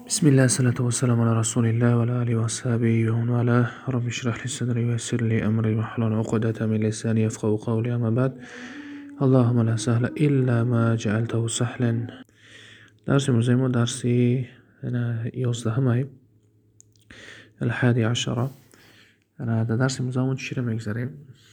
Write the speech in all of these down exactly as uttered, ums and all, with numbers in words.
بسم الله الصلاة والسلام على رسول الله وعلى آله وصحبه ومن والاه. رب اشرح لي صدري ويسر لي أمري واحلل عقدة من لساني يفقهوا قولي. أما بعد، اللهم لا سهل إلا ما جعلته سهلا. درس مزيم درسي أنا يوزدهمي الحادي عشرة. أنا هذا درس مزيم تشير مجزرين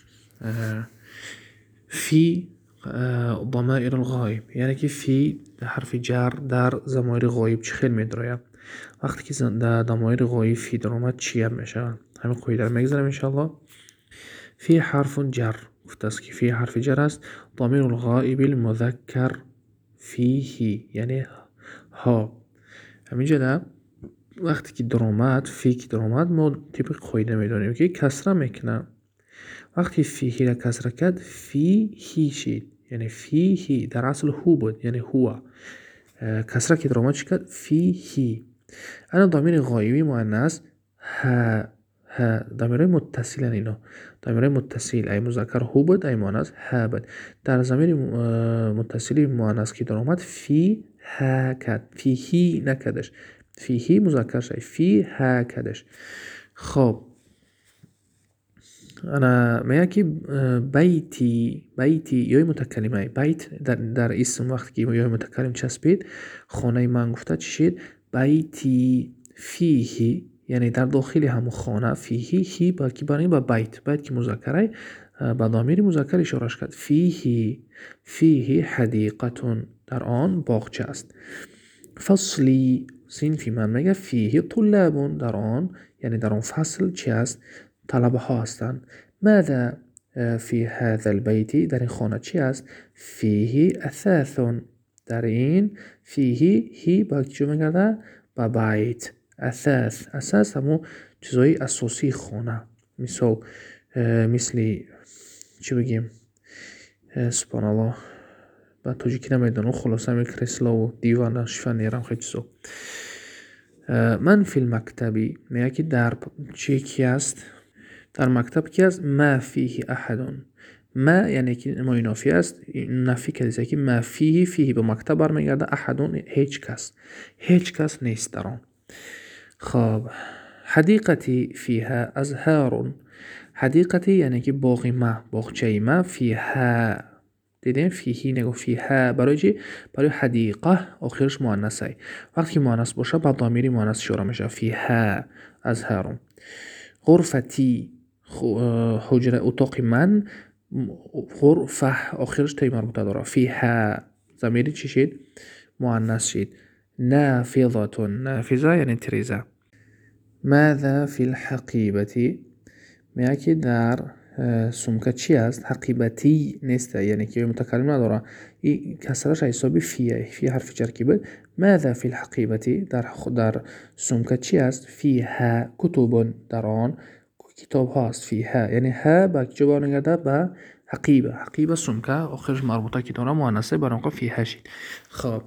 في ضمائر الغائب، یعنی که فی حرف جر در ضمایر غایب چی خیلی میداره. وقتی که در ضمایر غایب فی در اومد چی هم میشه؟ همین قوی در میگذارم انشاءالله. فی حرف جر، گفته است که فی حرف جر است. ضمیر الغائب المذکر فیه، یعنی ها. همینجا ده وقتی که در اومد فی که در اومد ما طبق قاعده میدونیم که کسره میکنه. وقتی فیهی را کسره کرد فیهی شید، یعنی فیهی در اصل هو بود، یعنی هو. کسره که در اومد چی کرد؟ فیهی. انا ضمیر غایبی مؤنث ها ها. ضمیرهای متصل اینا، ضمیرهای متصل ای مذکر هو بود ای مؤنث ها بود. در ضمیر متصلی مؤنث که در اومد فی ها کرد، فیهی نکردش، فیهی مذکر شد، فی ها کردش. خب انا میگه که بیتی، بیتی یای متکلمه. بیت در, در اسم وقتی که یای متکلم چسبید، خانه من گفته چی شد؟ بیتی فیهی، یعنی در داخل همون خانه. فیهی هی با کی بانی با بیت، بیت که مذکره با ضمیر مذکر اشارهش کرد. فیهی فیهی حدیقتون، در آن باغچه است. فصلی صنفی من میگه فیهی طلابون، در آن یعنی در آن فصل چی است؟ طلبه ها هستند. ماذا فی هذا البیت، در این خانه چی است؟ فیهی اثاث، در این فیهی هی با چی میگرده؟ با بیت. اثاث، اثاث همون چیزای اساسی خانه، مثل مثلی چی بگیم سبحان الله با تاجیکی نمیدونم، خلاصه می کرسلا و دیوان شفا نیرم خیلی چیزا. من فی المکتبی میگه که در چی کی است؟ در مکتب کی است؟ ما فیه احدون. ما یعنی که ما نافی است، نفی کلیسه که ما فیه، فیه به مکتب برمیگرده، احدون هیچ کس، هیچ کس نیست در آن. خب حدیقتی فیها ازهار، حدیقتی یعنی که باغ ما، باغچه ما. فیها دیدین فیهی نگو فیها، برای چی؟ برای حدیقه آخرش مؤنثه. وقتی مؤنث باشه با ضمیر مؤنث اشاره میشه. فیها ازهار. غرفتی حجره اتاق من، غرفه آخرش تی مربوطه داره. فیها ضمیری چی شد؟ مؤنث شد. نافذة، نافذه یعنی تریزه. ماذا فی الحقیبة، میگه که در سمکه چی است؟ حقیبتی نیست، یعنی که متکلم نداره، این کسرش حسابی فیه، فی حرف جر کی بود. ماذا فی الحقیبة، در در سمکه چی است؟ فیها کتب، در آن کتاب هاست. فیها یعنی ها با چه برمیگرده؟ با حقیبه. حقیبه سمکه آخرش مربوطه که داره مؤنثه، برای اون فیها شید. خب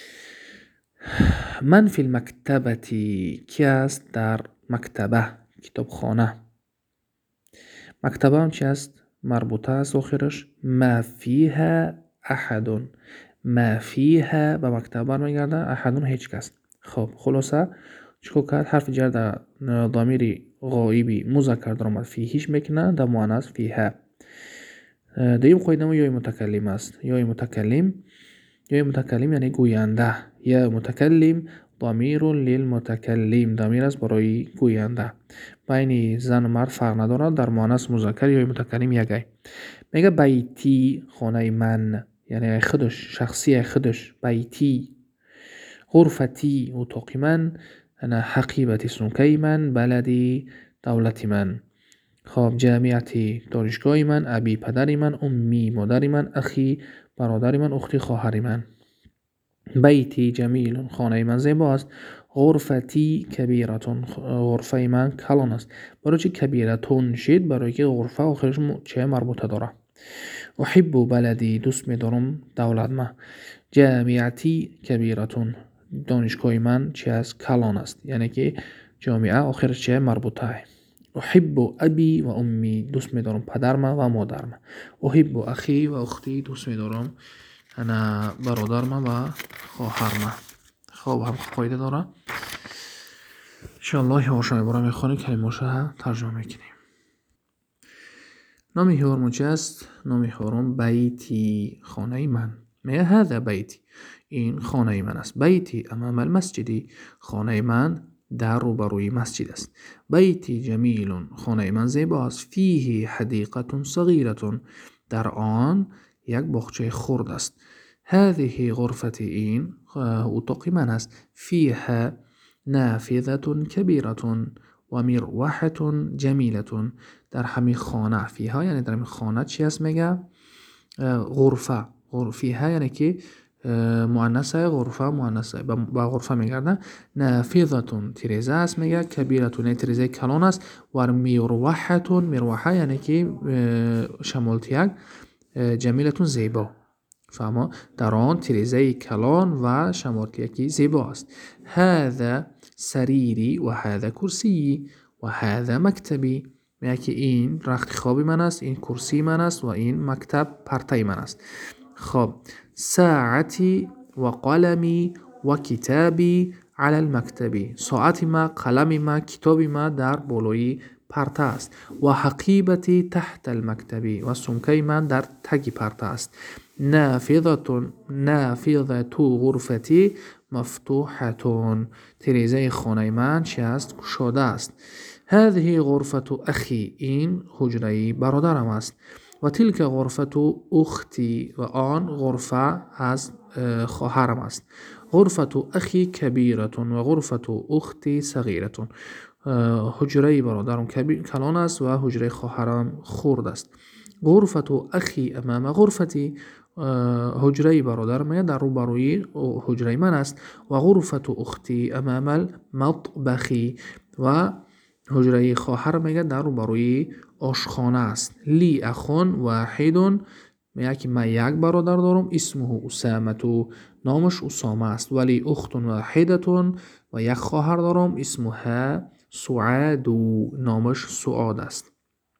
من فی المکتبتی کی است؟ در مکتبه، کتابخانه. مکتبه هم چی است؟ مربوطه است آخرش. ما فیها احدون، ما فیها به مکتبه برمیگرده، احدون هیچ کس. خب خلاصه چیکار کرد؟ حرف جر در ضمیر غایبی مذکر در اومد فیهیش میکنه، در مؤنث فیها. دویم قاعده ما یای متکلم است. یای متکلم، یای متکلم یعنی گوینده. یا متکلم ضمیر للمتکلم، ضمیر است برای گوینده. بین زن و مرد فرق نداره، در مؤنث مذکر یا متکلم یکی. میگه بیتی خانه من، یعنی خودش، شخصی خودش. بیتی. غرفتی اتاق من. انا حقیبتی سمکه من. بلدی دولتی من. خب جامعتی دانشگاه من. ابی پدری من. امی مادری من. اخی برادر من. اختی خواهر من. بیتی جمیل خانه من زیباست. غرفتی کبیرتون، غرفه من کلان است. برای چی کبیرتون شد؟ برای که غرفه آخرش چه مربوطه داره. احب بلدی، دوست می‌دارم دولت ما. جامعتی کبیرتون، دانشگاه من چه است؟ کلان است، یعنی که جامعه آخرش چه مربوطه. احب ابی و امی، دوست می‌دارم پدرم و مادرم. احب اخی و اختی، دوست می‌دارم انا برادرم و خواهرم. خب هم قاعده داره. انشاءالله یواشان برای میخوانیم کلمه‌ها ترجمه کنیم. نام هورم چی است؟ نام هورم بیتی، خانه من. میگه هذا بیتی، این خانه من است. بیتی امام المسجدی، خانه من در روبروی مسجد است. بیتی جمیل، خانه من زیباست. فیه حدیقه صغیره، در آن یک باغچه خرد است. هذه غرفتی، این اتاق من است. فیها نافذه کبیره و مروحه جمیله، در همین خانه. فیها یعنی در همین خانه چی هست؟ میگه غرفه. فیها یعنی که مؤنثه، غرفه مؤنثه با غرفه میگردن. نافذه تیریزه است، میگه کبیره یعنی تیریزه کلان است. و مروحه، مروحه یعنی که شمالتیک، جمیله زیبا. فهمه در آن تیریزه کلان و شمالتیکی زیبا است. هذا سریری و هذا کرسی و هذا مکتبی، میگه که این رخت خوابی من است، این کرسی من است و این مکتب پرتای من است. خب ساعتی و قلمی و کتابی علی المکتبی، ساعت ما، قلم ما، کتاب ما در بالای پرته است. و حقیبتی تحت المکتبی، و سمکه من در تگ پرته است. نافذة نافذة غرفتی مفتوحة، تیریزه خانه من چی است؟ گشاده است. هذه غرفة اخی، این حجره برادرم است. و تلک غرفة اختی، و آن غرفه از خواهرم است. غرفة اخی کبیره و غرفة اختی صغیره، حجره برادرم کلان است و حجره خواهرم خرد است. غرفة اخی امام غرفتی، حجره برادرم در روبروی حجره من است. و غرفة اختی امام المطبخی، و حجره خواهر میگه در روبروی آشخانه است. لی اخون واحد، میگه که من یک برادر دارم. اسمه اسامه، نامش اسامه است. ولی اخت واحده، و یک خواهر دارم. اسمها سعاد، نامش سعاد است.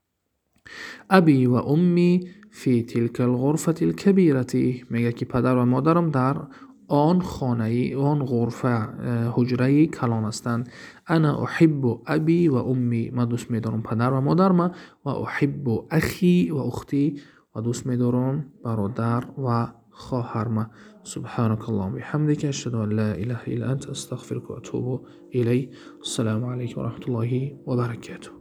ابی و امی فی تلک الغرفة الکبیره، میگه که پدر و مادرم در آن خانه، آن غرفه، حجره کلان هستند. انا احب ابی و امی، من دوست میدارم پدر و مادرم. و احب اخی و اختی، و دوست میدارم برادر و خواهرم. سبحانك اللهم بحمدك اشهد ان لا اله الا انت استغفرك واتوب الی. السلام علیکم و رحمت الله و برکاته.